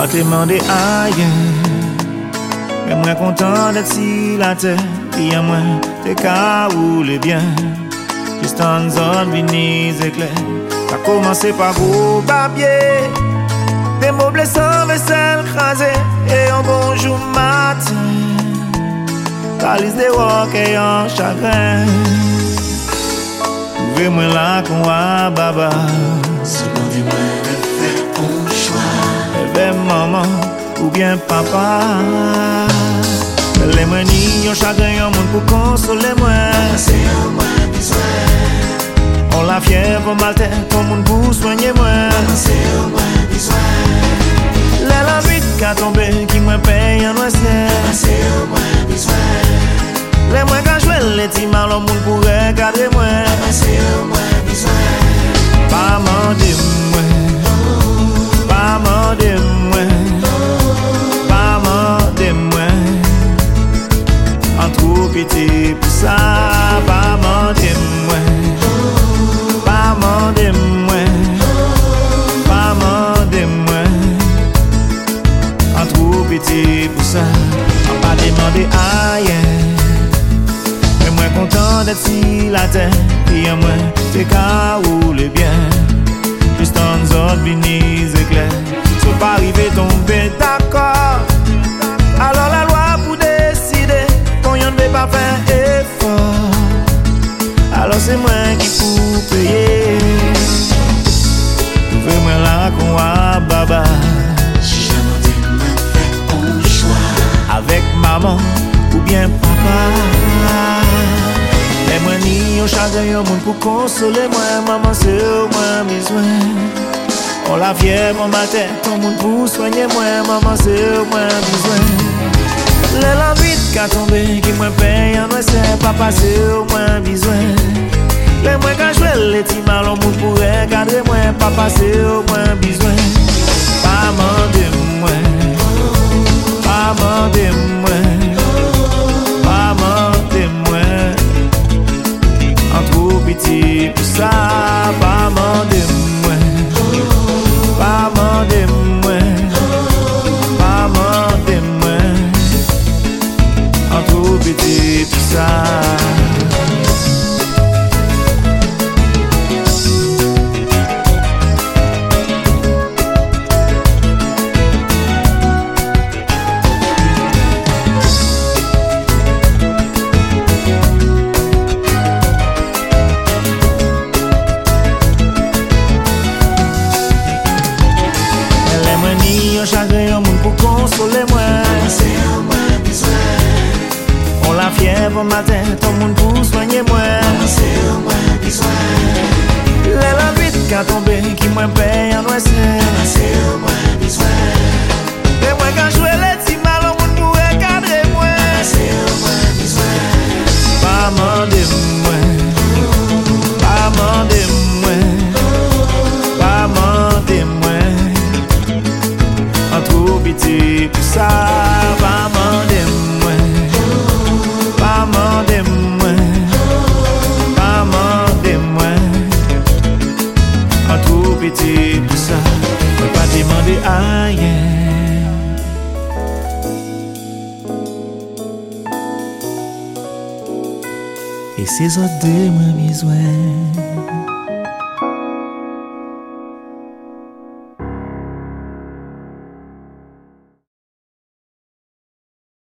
demandé rien. Mais moi content d'être si la terre. Et à moi, t'es qu'à rouler bien. Juste en zone, vini, éclair. Ça commencé par gros barbier. Des mots blessants, vaisselle crasée. Et un bonjour matin. Calice des rocs et un chagrin. Trouvez-moi là qu'on a baba. Si mon Dieu m'a fait un choix. Avec maman ou bien papa. Les moi ni un chagrin, un monde pour consoler moi. C'est un moins besoin. On la fièvre, on mal tête, tout le monde pour soigner moi. C'est un moins besoin. La vie qui a tombé, qui me paye en ouest. C'est un moins besoin. Les moins quand je vais les petits mal, le monde pour regarder moi. C'est un moins besoin. Pas mentir moi. Pas mentir moi. Pas mentir moi. En trop pitié pour ça. Pas mentir moi. Pas mentir moi. Pas mentir moi. En trop pitié pour ça. On pas demander rien. Mais moi content d'être si la terre. Et à moi t'es qu'à rouler bien. Juste en zone vini éclair. Soit pas arriver tomber d'accord. Alors la loi pour décider qu'on y ne veut pas faire effort. Alors c'est moi qui pour payer. Trouvez-moi là qu'on a baba. Si jamais tu m'as fait un choix. Avec maman ou bien papa. Et moi ni au chagrin y'a monde pour consoler moi. Maman c'est moi besoin. On la fièvre en ma tête, tout le monde pour soigner moi. Maman c'est moi besoin. La vie qui a tombé, qui me paye en ouest. Papa c'est moi besoin. Les moi quand je vais les petits mal, on monde pour regarder moi. Papa c'est moi besoin. Pas mentir moi. Pas mentir moi. Pas mentir moi. En trop pitié pour ça. Pas mentir moi. Pas mentir moi. Pas mentir moi. En trop pitié pour ça. Chagrin, un monde pour consoler moi. C'est un moins besoin. On la fièvre matin, tout le monde pour soigner moi. C'est un moins besoin. La vie qui a tombé, qui me paye en ouest. C'est un moins besoin. Et moi quand je joue les petits mal, on monde pour regarder moi. C'est un moins besoin. Pas mentir moi. Pas mentir moi. Pas mentir moi. En trop pitié pour ça. Pas mentir moi. Pas mentir moi. Pas mentir moi. En trop pitié pour ça. Ne pas demander rien. Et ces autres de moi besoin.